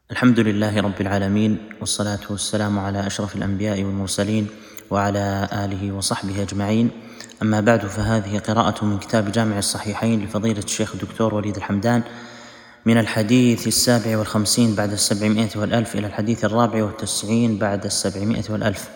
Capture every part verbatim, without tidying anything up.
الحمد لله رب العالمين، والصلاة والسلام على أشرف الأنبياء والمرسلين وعلى آله وصحبه أجمعين. أما بعد، فهذه قراءة من كتاب جامع الصحيحين لفضيلة الشيخ الدكتور وليد الحمدان، من الحديث السابع والخمسين بعد السبعمائة والألف إلى الحديث الرابع والتسعين بعد السبعمائة والألف.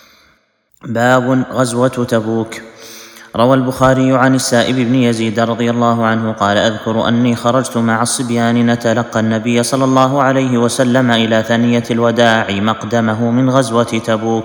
باب غزوة تبوك. روى البخاري عن السائب بن يزيد رضي الله عنه قال: أذكر أني خرجت مع الصبيان نتلقى النبي صلى الله عليه وسلم إلى ثنية الوداع مقدمه من غزوة تبوك.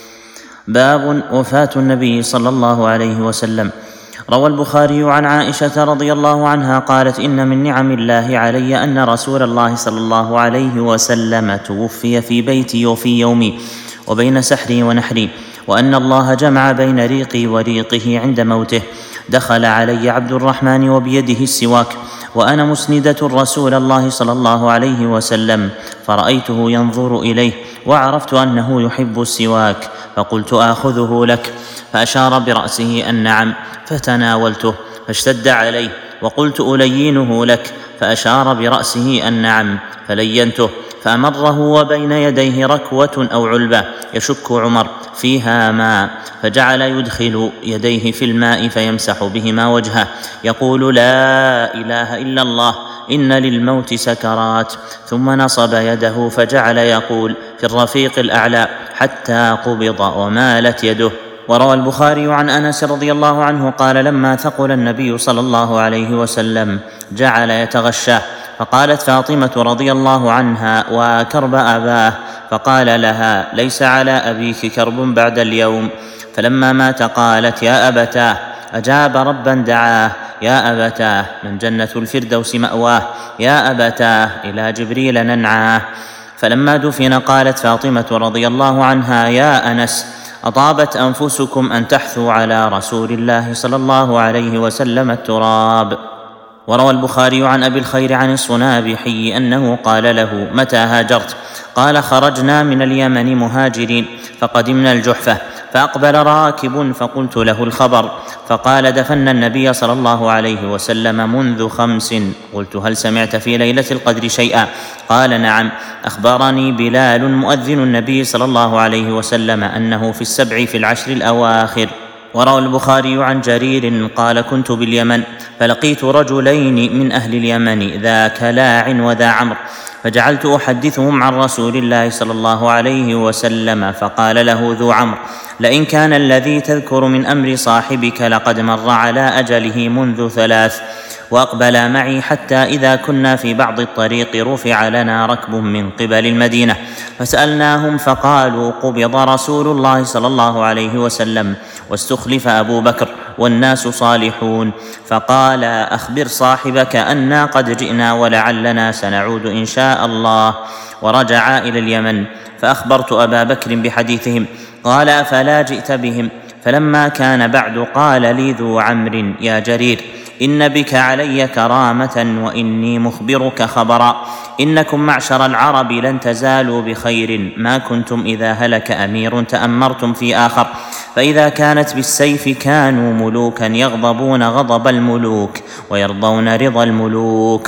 باب وفاة النبي صلى الله عليه وسلم. روى البخاري عن عائشة رضي الله عنها قالت: إن من نعم الله علي أن رسول الله صلى الله عليه وسلم توفي في بيتي وفي يومي وبين سحري ونحري، وأن الله جمع بين ريقي وريقه عند موته. دخل علي عبد الرحمن وبيده السواك وأنا مسندة رسول الله صلى الله عليه وسلم، فرأيته ينظر إليه وعرفت أنه يحب السواك، فقلت: آخذه لك؟ فأشار برأسه أن نعم، فتناولته فاشتد عليه، وقلت: ألينه لك؟ فأشار برأسه أن نعم، فلينته، فأمره وبين يديه ركوة أو علبة يشك عمر فيها ماء، فجعل يدخل يديه في الماء فيمسح بهما وجهه يقول: لا إله إلا الله، إن للموت سكرات، ثم نصب يده فجعل يقول: في الرفيق الأعلى، حتى قبض ومالت يده. وروى البخاري عن أنس رضي الله عنه قال: لما ثقل النبي صلى الله عليه وسلم جعل يتغشاه، فقالت فاطمة رضي الله عنها: وكرب أباه، فقال لها: ليس على أبيك كرب بعد اليوم. فلما مات قالت: يا أبتاه، أجاب ربا دعاه، يا أبتاه، من جنة الفردوس مأواه، يا أبتاه، إلى جبريل ننعاه. فلما دفن قالت فاطمة رضي الله عنها: يا أنس، أطابت أنفسكم أن تحثوا على رسول الله صلى الله عليه وسلم التراب. وروى البخاري عن أبي الخير عن الصنابحي أنه قال له: متى هاجرت؟ قال: خرجنا من اليمن مهاجرين، فقدمنا الجحفة، فأقبل راكب فقلت له الخبر، فقال: دفن النبي صلى الله عليه وسلم منذ خمس. قلت: هل سمعت في ليلة القدر شيئا؟ قال: نعم، أخبرني بلال مؤذن النبي صلى الله عليه وسلم أنه في السبع في العشر الأواخر. وروى البخاري عن جرير قال: كنت باليمن فلقيت رجلين من أهل اليمن، ذا كلاع وذا عمرو، فجعلت أحدثهم عن رسول الله صلى الله عليه وسلم، فقال له ذو عمرو: لئن كان الذي تذكر من أمر صاحبك لقد مر على أجله منذ ثلاث. وأقبلا معي حتى إذا كنا في بعض الطريق رفع لنا ركب من قبل المدينة، فسألناهم فقالوا: قبض رسول الله صلى الله عليه وسلم واستخلف أبو بكر والناس صالحون. فقال: أخبر صاحبك أنا قد جئنا ولعلنا سنعود إن شاء الله. ورجعا إلى اليمن، فأخبرت أبا بكر بحديثهم، قال: أفلا جئت بهم؟ فلما كان بعد قال لي ذو عمرو: يا جرير، إن بك علي كرامة، وإني مخبرك خبرا، إنكم معشر العرب لن تزالوا بخير ما كنتم إذا هلك أمير تأمرتم في آخر، فإذا كانت بالسيف كانوا ملوكا يغضبون غضب الملوك ويرضون رضا الملوك.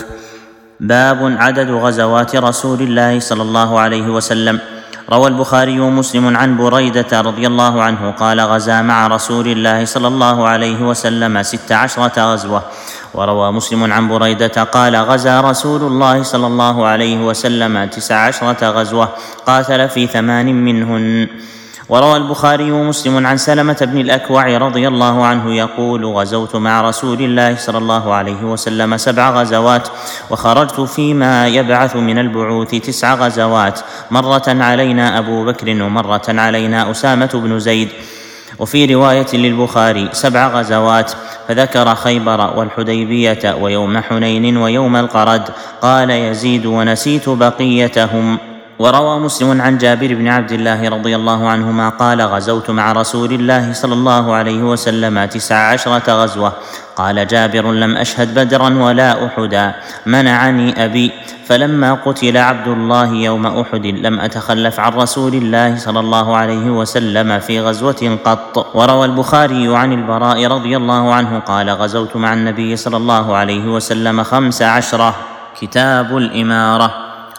باب عدد غزوات رسول الله صلى الله عليه وسلم. روى البخاري ومسلم عن بريدة رضي الله عنه قال: غزا مع رسول الله صلى الله عليه وسلم ست عشرة غزوة. وروى مسلم عن بريدة قال: غزا رسول الله صلى الله عليه وسلم تسع عشرة غزوة، قاتل في ثمان منهن. وروى البخاري ومسلم عن سلمة بن الأكوع رضي الله عنه يقول: غزوت مع رسول الله صلى الله عليه وسلم سبع غزوات، وخرجت فيما يبعث من البعوث تسع غزوات، مرة علينا أبو بكر ومرة علينا أسامة بن زيد. وفي رواية للبخاري سبع غزوات، فذكر خيبر والحديبية ويوم حنين ويوم القرد. قال يزيد: ونسيت بقيتهم. وروى مسلم عن جابر بن عبد الله رضي الله عنهما قال: غزوت مع رسول الله صلى الله عليه وسلم تسع عشرة غزوة. قال جابر: لم أشهد بدرا ولا أحدا، منعني أبي، فلما قتل عبد الله يوم أحد لم أتخلف عن رسول الله صلى الله عليه وسلم في غزوة قط. وروى البخاري عن البراء رضي الله عنه قال: غزوت مع النبي صلى الله عليه وسلم خمس عشرة. كتاب الإمارة.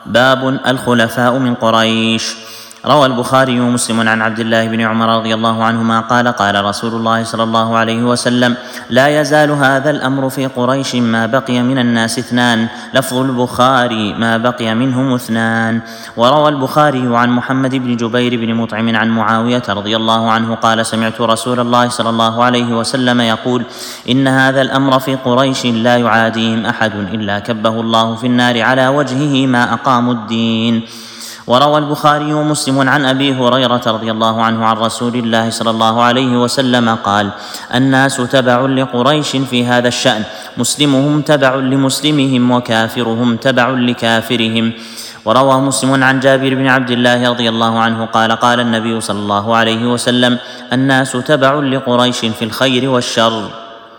باب الخلفاء من قريش. روى البخاري ومسلم عن عبد الله بن عمر رضي الله عنهما قال قال رسول الله صلى الله عليه وسلم: لا يزال هذا الأمر في قريش ما بقي من الناس اثنان. لفظ البخاري: ما بقي منهم اثنان. وروى البخاري عن محمد بن جبير بن مطعم عن معاوية رضي الله عنه قال: سمعت رسول الله صلى الله عليه وسلم يقول: إن هذا الأمر في قريش لا يعاديهم أحد إلا كبه الله في النار على وجهه ما أقاموا الدين. وروى البخاري ومسلم عن أبي هريرة رضي الله عنه عن رسول الله صلى الله عليه وسلم قال: الناس تبع لقريش في هذا الشأن، مسلمهم تبع لمسلمهم وكافرهم تبع لكافرهم. وروى مسلم عن جابر بن عبد الله رضي الله عنه قال: قال النبي صلى الله عليه وسلم: الناس تبع لقريش في الخير والشر.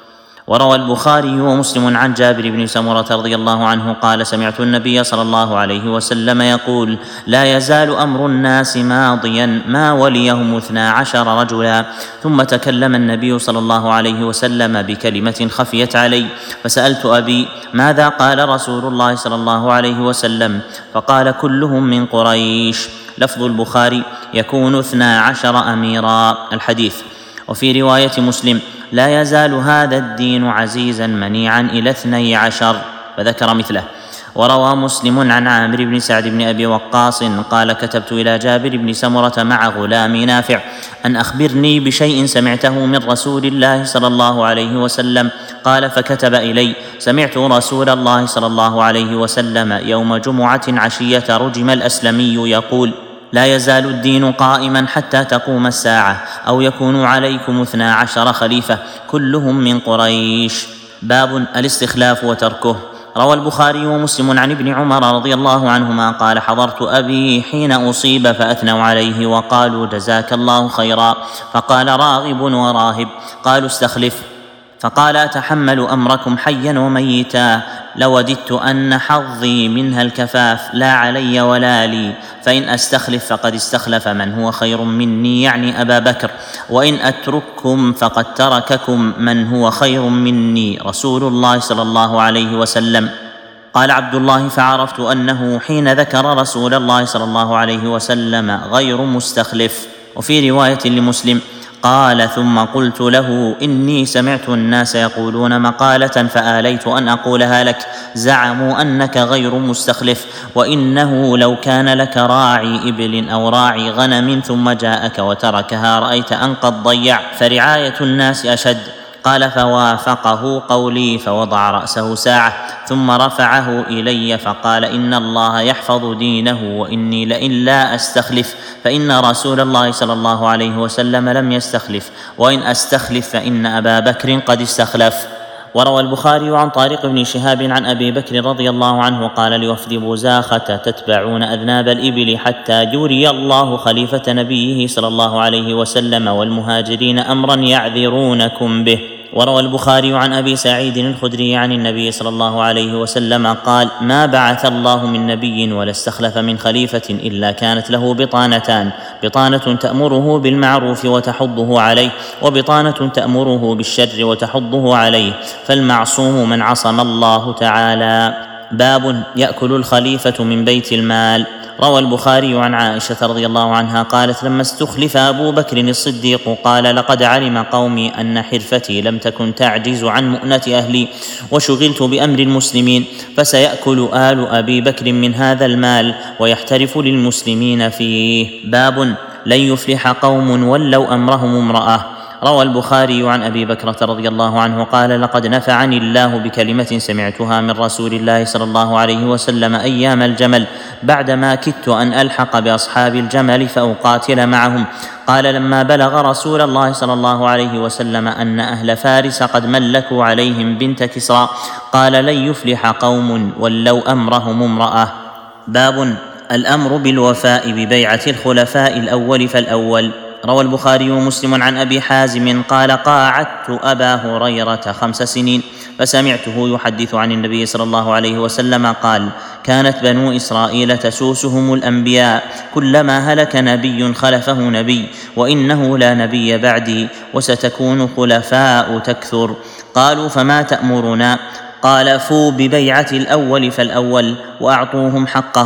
وروى البخاري ومسلم عن جابر بن سمرة رضي الله عنه قال: سمعت النبي صلى الله عليه وسلم يقول: لا يزال أمر الناس ماضيا ما وليهم اثنا عشر رجلا. ثم تكلم النبي صلى الله عليه وسلم بكلمة خفيت علي، فسألت أبي: ماذا قال رسول الله صلى الله عليه وسلم؟ فقال: كلهم من قريش. لفظ البخاري: يكون اثنا عشر أميرا. الحديث. وفي رواية مسلم: لا يزال هذا الدين عزيزا منيعا إلى اثني عشر، فذكر مثله. وروى مسلم عن عامر بن سعد بن أبي وقاص قال: كتبت إلى جابر بن سمرة مع غلامي نافع أن أخبرني بشيء سمعته من رسول الله صلى الله عليه وسلم. قال: فكتب إلي: سمعت رسول الله صلى الله عليه وسلم يوم جمعة عشية رجم الأسلمي يقول: لا يزال الدين قائما حتى تقوم الساعة، أو يكون عليكم اثنا عشر خليفة كلهم من قريش. باب الاستخلاف وتركه. روى البخاري ومسلم عن ابن عمر رضي الله عنهما قال: حضرت أبي حين أصيب فأثنوا عليه وقالوا: جزاك الله خيرا. فقال: راغب وراهب. قالوا: استخلف. فقال: أتحمل أمركم حيا وميتا؟ لوددت أن حظي منها الكفاف، لا علي ولا لي، فإن أستخلف فقد استخلف من هو خير مني، يعني أبا بكر، وإن أترككم فقد ترككم من هو خير مني، رسول الله صلى الله عليه وسلم. قال عبد الله: فعرفت أنه حين ذكر رسول الله صلى الله عليه وسلم غير مستخلف. وفي رواية لمسلم قال: ثم قلت له: إني سمعت الناس يقولون مقالة فآليت أن أقولها لك، زعموا أنك غير مستخلف، وإنه لو كان لك راعي إبل أو راعي غنم ثم جاءك وتركها رأيت أن قد ضيع، فرعاية الناس أشد. قال: فوافقه قولي فوضع رأسه ساعة ثم رفعه إلي فقال: إن الله يحفظ دينه، وإني لئن لا أستخلف فإن رسول الله صلى الله عليه وسلم لم يستخلف، وإن أستخلف فإن أبا بكر قد استخلف. وروى البخاري عن طارق بن شهاب عن أبي بكر رضي الله عنه قال لوفد بزاخة: تتبعون أذناب الإبل حتى يري الله خليفة نبيه صلى الله عليه وسلم والمهاجرين أمرا يعذرونكم به. وروى البخاري عن أبي سعيد الخدري عن النبي صلى الله عليه وسلم قال: ما بعث الله من نبي ولا استخلف من خليفة إلا كانت له بطانتان: بطانة تأمره بالمعروف وتحضه عليه، وبطانة تأمره بالشر وتحضه عليه، فالمعصوم من عصم الله تعالى. باب يأكل الخليفة من بيت المال. روى البخاري عن عائشة رضي الله عنها قالت: لما استخلف أبو بكر الصديق قال: لقد علم قومي أن حرفتي لم تكن تعجز عن مؤنة أهلي، وشغلت بأمر المسلمين، فسيأكل آل أبي بكر من هذا المال ويحترف للمسلمين فيه. باب لن يفلح قوم ولوا أمرهم امرأة. روى البخاري عن أبي بكرة رضي الله عنه قال: لقد نفعني الله بكلمة سمعتها من رسول الله صلى الله عليه وسلم أيام الجمل، بعدما كدت أن ألحق بأصحاب الجمل فأقاتل معهم. قال: لما بلغ رسول الله صلى الله عليه وسلم أن أهل فارس قد ملكوا عليهم بنت كسرى قال: لن يفلح قوم ولوا أمرهم امرأة. باب الأمر بالوفاء ببيعة الخلفاء الأول فالأول. روى البخاري ومسلم عن أبي حازم قال: قاعدت أبا هريرة خمس سنين فسمعته يحدث عن النبي صلى الله عليه وسلم قال: كانت بنو إسرائيل تسوسهم الأنبياء، كلما هلك نبي خلفه نبي، وإنه لا نبي بعدي، وستكون خلفاء تكثر. قالوا: فما تأمرنا؟ قال: فوا ببيعة الأول فالأول، وأعطوهم حقهم،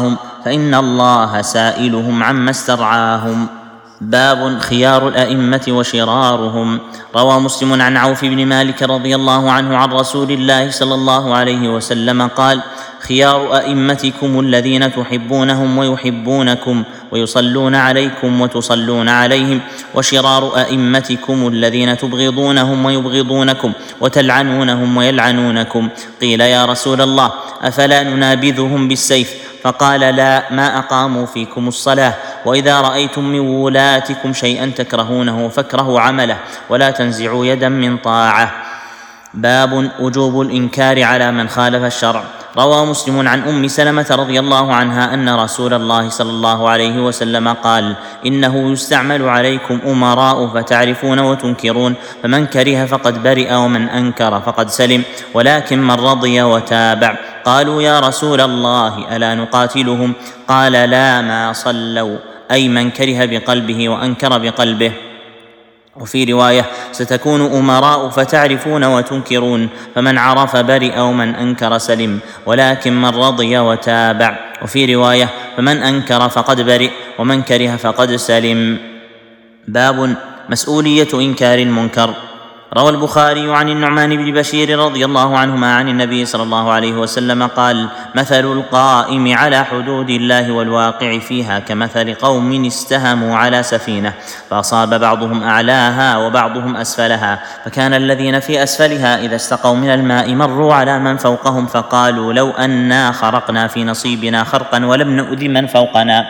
فإن الله سائلهم عما استرعاهم. باب خيار الأئمة وشرارهم. روى مسلم عن عوف بن مالك رضي الله عنه عن رسول الله صلى الله عليه وسلم قال: خيار أئمتكم الذين تحبونهم ويحبونكم ويصلون عليكم وتصلون عليهم، وشرار أئمتكم الذين تبغضونهم ويبغضونكم وتلعنونهم ويلعنونكم. قيل: يا رسول الله، أفلا ننابذهم بالسيف؟ فقال: لا، ما أقاموا فيكم الصلاة. وإذا رأيتم من ولاتكم شيئا تكرهونه فاكرهوا عمله، ولا تنزعوا يدا من طاعة. باب وجوب الإنكار على من خالف الشرع. روى مسلم عن أم سلمة رضي الله عنها أن رسول الله صلى الله عليه وسلم قال: إنه يستعمل عليكم أمراء فتعرفون وتنكرون، فمن كره فقد برئ ومن أنكر فقد سلم، ولكن من رضي وتابع. قالوا: يا رسول الله، ألا نقاتلهم؟ قال: لا، ما صلوا، أي من كره بقلبه وأنكر بقلبه. وفي رواية: ستكون أمراء فتعرفون وتنكرون، فمن عرف برئ ومن أنكر سلم، ولكن من رضي وتابع. وفي رواية: فمن أنكر فقد برئ ومن كره فقد سلم. باب مسؤولية إنكار المنكر. روى البخاري عن النعمان بن بشير رضي الله عنهما عن النبي صلى الله عليه وسلم قال: مثل القائم على حدود الله والواقع فيها كمثل قوم استهموا على سفينة، فأصاب بعضهم أعلاها وبعضهم أسفلها، فكان الذين في أسفلها إذا استقوا من الماء مروا على من فوقهم فقالوا: لو أنا خرقنا في نصيبنا خرقا ولم نؤذ من فوقنا،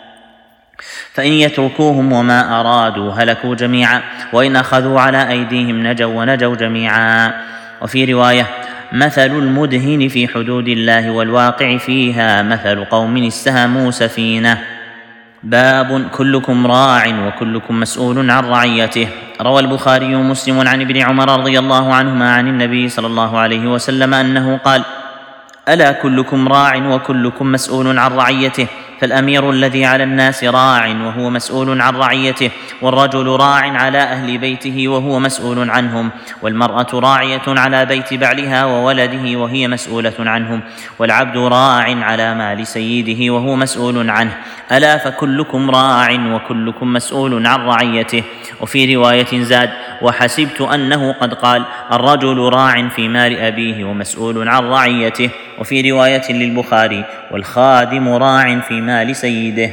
فإن يتركوهم وما أرادوا هلكوا جميعا، وإن أخذوا على أيديهم نجوا ونجوا جميعا. وفي رواية: مثل المدهن في حدود الله والواقع فيها مثل قوم استهموا سفينة. باب كلكم راع وكلكم مسؤول عن رعيته. روى البخاري ومسلم عن ابن عمر رضي الله عنهما عن النبي صلى الله عليه وسلم أنه قال: ألا كلكم راع وكلكم مسؤول عن رعيته، فالأمير الذي على الناس راع وهو مسؤول عن رعيته، والرجل راع على أهل بيته وهو مسؤول عنهم، والمرأة راعية على بيت بعلها وولده وهي مسؤولة عنهم، والعبد راع على مال سيده وهو مسؤول عنه. ألا فكلكم راع وكلكم مسؤول عن رعيته. وفي رواية زاد: وحسبت أنه قد قال: الرجل راع في مال أبيه ومسؤول عن رعيته. وفي رواية للبخاري: والخادم راع في مال سيده.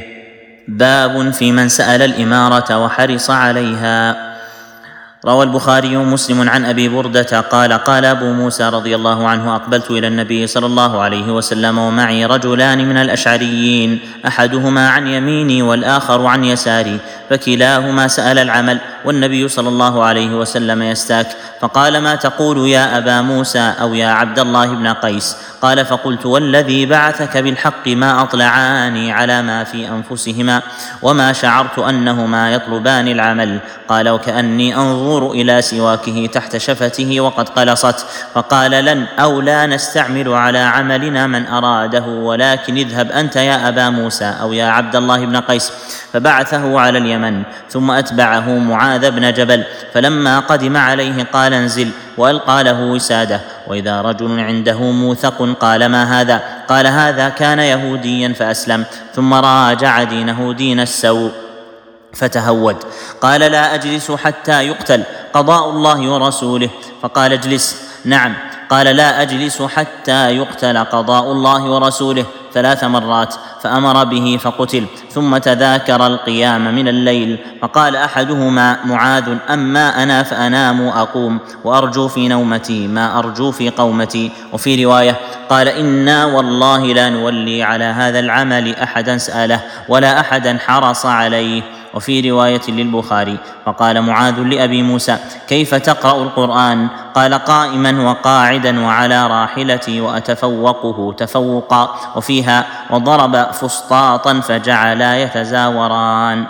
باب في من سأل الإمارة وحرص عليها. روى البخاري ومسلم عن أبي بردة قال: قال أبو موسى رضي الله عنه: أقبلت إلى النبي صلى الله عليه وسلم ومعي رجلان من الأشعريين، أحدهما عن يميني والآخر عن يساري، فكلاهما سأل العمل، والنبي صلى الله عليه وسلم يستاك، فقال: ما تقول يا أبا موسى أو يا عبد الله بن قيس؟ قال: فقلت: والذي بعثك بالحق ما أطلعاني على ما في أنفسهما، وما شعرت أنهما يطلبان العمل. قال: وكأني أنظر إلى سواكه تحت شفته وقد قلصت. فقال: لن أو لا نستعمل على عملنا من أراده، ولكن اذهب أنت يا أبا موسى أو يا عبد الله بن قيس. فبعثه على اليمن، ثم أتبعه معاذ بن جبل، فلما قدم عليه قال: انزل، وألقى له وساده. وإذا رجل عنده موثق قال: ما هذا؟ قال: هذا كان يهوديا فأسلم، ثم راجع دينه دين السوء فتهود. قال: لا أجلس حتى يقتل، قضاء الله ورسوله. فقال: اجلس. نعم. قال: لا أجلس حتى يقتل، قضاء الله ورسوله، ثلاث مرات، فأمر به فقتل. ثم تذاكر القيام من الليل، فقال أحدهما: معاذ، أما أنا فأنام أقوم، وأرجو في نومتي ما أرجو في قومتي. وفي رواية قال: إنا والله لا نولي على هذا العمل أحدا سأله ولا أحدا حرص عليه. وفي رواية للبخاري: فقال معاذ لأبي موسى: كيف تقرأ القرآن؟ قال: قائما وقاعدا وعلى راحلتي وأتفوقه تفوقا. وفيها: وضرب فسطاطا فجعلا يتزاوران.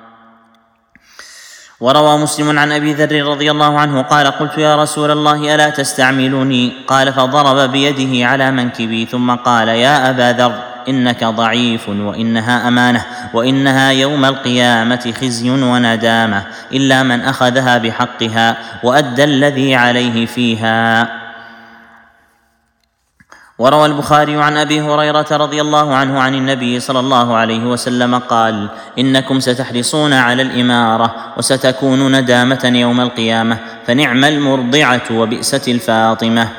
وروى مسلم عن أبي ذر رضي الله عنه قال: قلت: يا رسول الله، ألا تستعملني؟ قال: فضرب بيده على منكبي، ثم قال: يا أبا ذر، إنك ضعيف، وإنها أمانة، وإنها يوم القيامة خزي وندامة، إلا من أخذها بحقها وأدى الذي عليه فيها. وروى البخاري عن أبي هريرة رضي الله عنه عن النبي صلى الله عليه وسلم قال: إنكم ستحرصون على الإمارة وستكون ندامة يوم القيامة، فنعم المرضعة وبئست الفاطمة.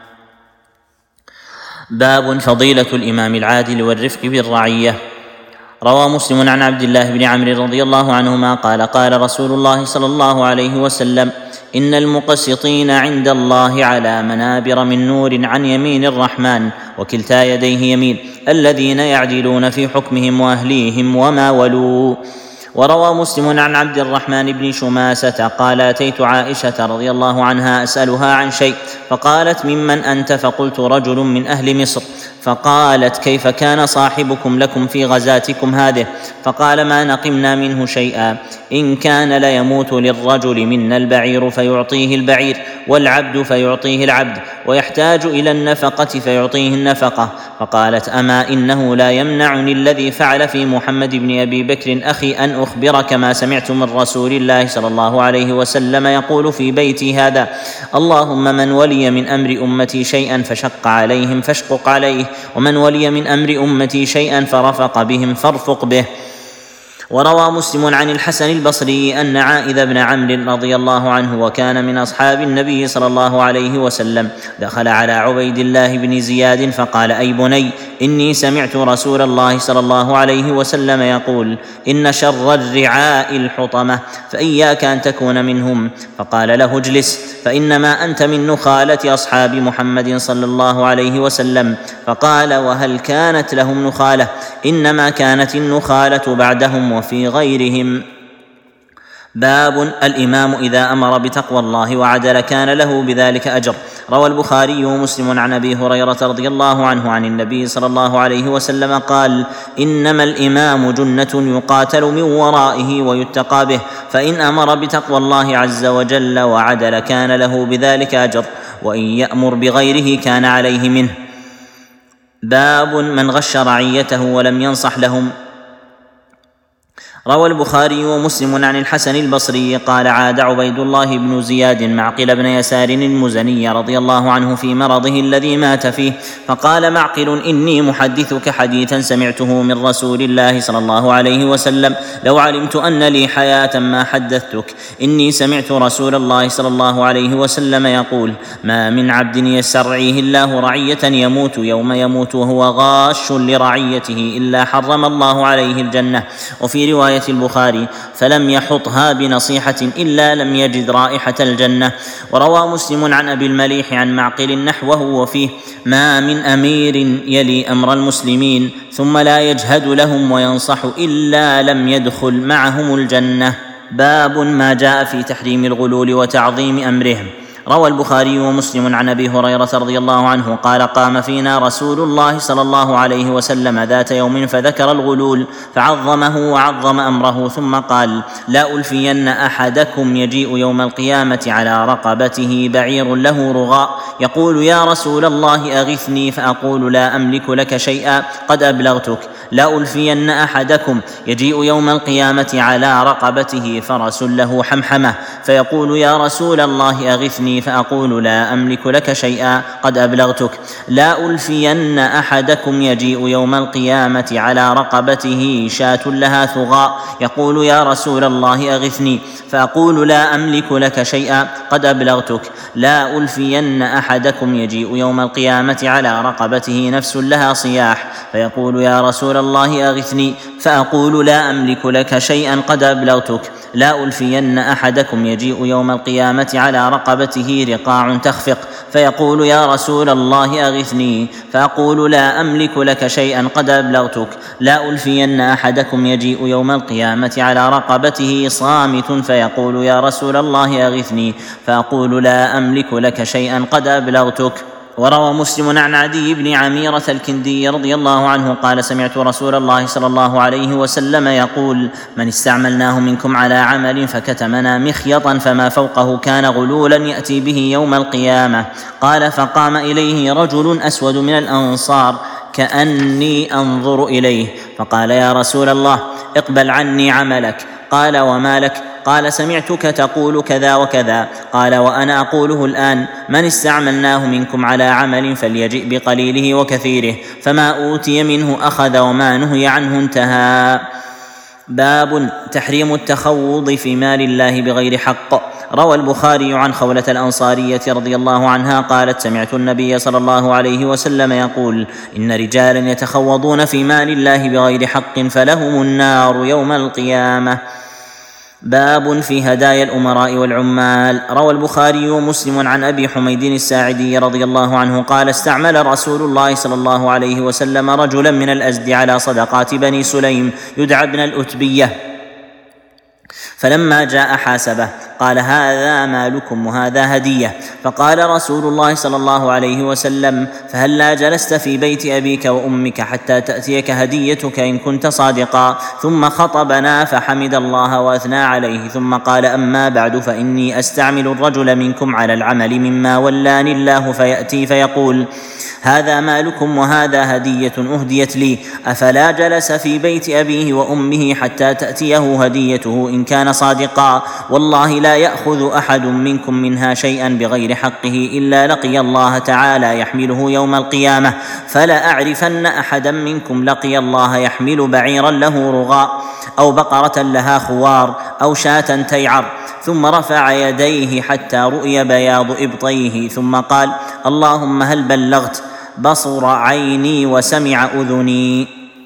باب فضيلة الإمام العادل والرفق بالرعية. روى مسلم عن عبد الله بن عمرو رضي الله عنهما قال: قال رسول الله صلى الله عليه وسلم: إن المقسطين عند الله على منابر من نور عن يمين الرحمن وكلتا يديه يمين، الذين يعدلون في حكمهم وأهليهم وما ولوا. وروى مسلم عن عبد الرحمن بن شماسة قال: أتيت عائشة رضي الله عنها أسألها عن شيء، فقالت: ممن أنت؟ فقلت: رجل من أهل مصر. فقالت: كيف كان صاحبكم لكم في غزاتكم هذه؟ فقال: ما نقمنا منه شيئا، إن كان ليموت للرجل منا البعير فيعطيه البعير، والعبد فيعطيه العبد، ويحتاج إلى النفقة فيعطيه النفقة. فقالت: أما إنه لا يمنعني الذي فعل في محمد بن أبي بكر أخي أن أخبرك ما سمعت من رسول الله صلى الله عليه وسلم يقول في بيتي هذا: اللهم من ولي من أمر أمتي شيئا فشق عليهم فاشقق عليه، ومن ولي من أمر أمتي شيئا فرفق بهم فارفق به. وروى مسلم عن الحسن البصري أن عائذ بن عمرو رضي الله عنه وكان من أصحاب النبي صلى الله عليه وسلم دخل على عبيد الله بن زياد فقال: أي بني، إني سمعت رسول الله صلى الله عليه وسلم يقول: إن شر الرعاء الحطمة، فإياك أن تكون منهم. فقال له: اجلس، فإنما أنت من نخالة أصحاب محمد صلى الله عليه وسلم. فقال: وهل كانت لهم نخالة؟ إنما كانت النخالة بعدهم وفي غيرهم. باب الإمام إذا أمر بتقوى الله وعدل كان له بذلك أجر. روى البخاري ومسلم عن أبي هريرة رضي الله عنه عن النبي صلى الله عليه وسلم قال: إنما الإمام جنة يقاتل من ورائه ويتقى به، فإن أمر بتقوى الله عز وجل وعدل كان له بذلك أجر، وإن يأمر بغيره كان عليه منه. باب من غش رعيته ولم ينصح لهم. روى البخاري ومسلم عن الحسن البصري قال: عاد عبيد الله بن زياد معقل بن يسار المزني رضي الله عنه في مرضه الذي مات فيه، فقال معقل: إني محدثك حديثا سمعته من رسول الله صلى الله عليه وسلم، لو علمت أن لي حياة ما حدثتك. إني سمعت رسول الله صلى الله عليه وسلم يقول: ما من عبد يسترعيه الله رعية يموت يوم يموت وهو غاش لرعيته إلا حرم الله عليه الجنة. وفي رواية البخاري: فلم يحطها بنصيحة إلا لم يجد رائحة الجنة. وروى مسلم عن أبي المليح عن معقل نحوه وفيه: ما من أمير يلي أمر المسلمين ثم لا يجهد لهم وينصح إلا لم يدخل معهم الجنة. باب ما جاء في تحريم الغلول وتعظيم أمرهم. روى البخاري ومسلم عن أبي هريرة رضي الله عنه قال: قام فينا رسول الله صلى الله عليه وسلم ذات يوم فذكر الغلول فعظمه وعظم أمره، ثم قال: لا ألفين أحدكم يجيء يوم القيامة على رقبته بعير له رغاء يقول: يا رسول الله أغثني، فأقول: لا أملك لك شيئا قد أبلغتك. لا ألفين أحدكم يجيء يوم القيامة على رقبته فرس له حمحمة فيقول: يا رسول الله أغثني، فأقول: لا أملك لك شيئا قد أبلغتك. لا ألفين أحدكم يجيء يوم القيامة على رقبته شاة لها ثغاء يقول: يا رسول الله أغثني، فأقول: لا أملك لك شيئا قد أبلغتك. لا ألفين أحدكم يجيء يوم القيامة على رقبته نفس لها صياح فيقول: يا رسول الله أغثني، فأقول: لا أملك لك شيئا قد أبلغتك. لا ألفين أحدكم يجيء يوم القيامة على رقبته رقاع تخفق فيقول: يا رسول الله أغثني، فأقول: لا أملك لك شيئا قد أبلغتك. لا ألفين أحدكم يجيء يوم القيامة على رقبته صامت فيقول: يا رسول الله أغثني، فأقول: لا أملك لك شيئا قد أبلغتك. وروى مسلم عن عدي بن عميرة الكندي رضي الله عنه قال: سمعت رسول الله صلى الله عليه وسلم يقول: من استعملناه منكم على عمل فكتمنا مخيطا فما فوقه كان غلولا يأتي به يوم القيامة. قال: فقام إليه رجل أسود من الأنصار كأني أنظر إليه، فقال: يا رسول الله اقبل عني عملك. قال: وما لك؟ قال سمعتك تقول كذا وكذا. قال وأنا أقوله الآن: من استعملناه منكم على عمل فليجئ بقليله وكثيره، فما أوتي منه أخذ وما نهي عنه انتهى. باب تحريم التخوض في مال الله بغير حق. روى البخاري عن خولة الأنصارية رضي الله عنها قالت: سمعت النبي صلى الله عليه وسلم يقول: إن رجالا يتخوضون في مال الله بغير حق فلهم النار يوم القيامة. باب في هدايا الأمراء والعمال. روى البخاري ومسلم عن أبي حميد الساعدي رضي الله عنه قال: استعمل رسول الله صلى الله عليه وسلم رجلا من الأزد على صدقات بني سليم يدعى ابن الأتبية، فلما جاء حاسبه قال: هذا مالكم وهذا هدية. فقال رسول الله صلى الله عليه وسلم: فهلا جلست في بيت أبيك وأمك حتى تأتيك هديتك إن كنت صادقا. ثم خطبنا فحمد الله وأثنى عليه، ثم قال: أما بعد، فإني أستعمل الرجل منكم على العمل مما ولاني الله، فيأتي فيقول: هذا مالكم وهذا هدية أهديت لي. أفلا جلس في بيت أبيه وأمه حتى تأتيه هديته إن كان صادقا؟ والله لا يأخذ أحد منكم منها شيئا بغير حقه إلا لقي الله تعالى يحمله يوم القيامة. فلا أعرفن أحدا منكم لقي الله يحمل بعيرا له رغاء، أو بقرة لها خوار، أو شاة تيعر. ثم رفع يديه حتى رؤي بياض إبطيه، ثم قال: اللهم هل بلغت؟ بصر عيني وسمع أذني.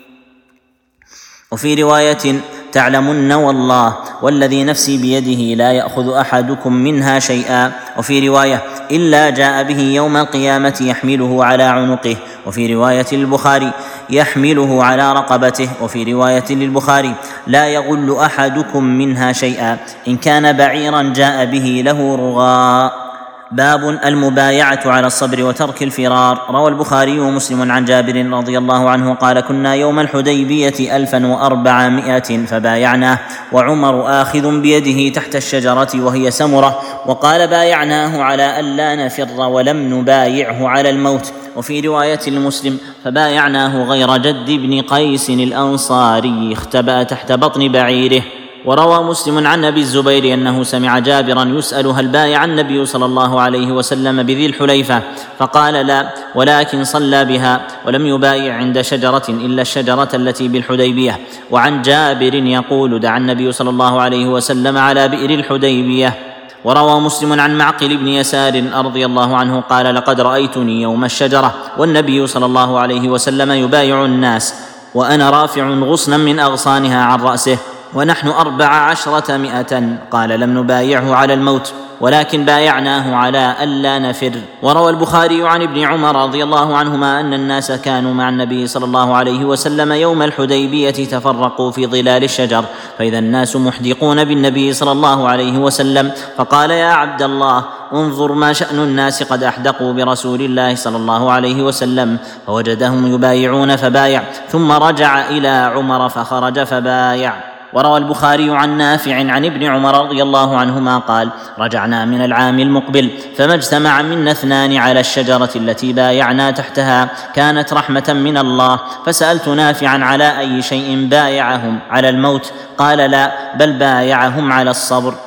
وفي رواية: تعلمن والله والذي نفسي بيده لا يأخذ أحدكم منها شيئا. وفي رواية: إلا جاء به يوم القيامة يحمله على عنقه. وفي رواية البخاري: يحمله على رقبته. وفي رواية للبخاري: لا يغل أحدكم منها شيئا. إن كان بعيرا جاء به له رغاء. باب المبايعة على الصبر وترك الفرار. روى البخاري ومسلم عن جابر رضي الله عنه قال: كنا يوم الحديبية ألفا وأربعمائة فبايعناه، وعمر آخذ بيده تحت الشجرة وهي سمرة، وقال: بايعناه على ألا نفر ولم نبايعه على الموت. وفي رواية المسلم: فبايعناه غير جد بن قيس الأنصاري اختبأ تحت بطن بعيره. وروى مسلم عن أبي الزبير أنه سمع جابرا يسأل: هل بايع النبي صلى الله عليه وسلم بذي الحليفة؟ فقال: لا، ولكن صلى بها، ولم يبايع عند شجرة إلا الشجرة التي بالحديبية. وعن جابر يقول: دعا النبي صلى الله عليه وسلم على بئر الحديبية. وروى مسلم عن معقل بن يسار رضي الله عنه قال: لقد رأيتني يوم الشجرة والنبي صلى الله عليه وسلم يبايع الناس، وأنا رافع غصنا من أغصانها عن رأسه، ونحن أربع عشرة مئة. قال: لم نبايعه على الموت، ولكن بايعناه على ألا نفر. وروى البخاري عن ابن عمر رضي الله عنهما أن الناس كانوا مع النبي صلى الله عليه وسلم يوم الحديبية تفرقوا في ظلال الشجر، فإذا الناس محدقون بالنبي صلى الله عليه وسلم، فقال: يا عبد الله، انظر ما شأن الناس قد أحدقوا برسول الله صلى الله عليه وسلم. فوجدهم يبايعون فبايع، ثم رجع إلى عمر فخرج فبايع. وروى البخاري عن نافع عن ابن عمر رضي الله عنهما قال: رجعنا من العام المقبل فما اجتمع منا اثنان على الشجرة التي بايعنا تحتها، كانت رحمة من الله. فسألت نافعا: على أي شيء بايعهم؟ على الموت؟ قال: لا، بل بايعهم على الصبر.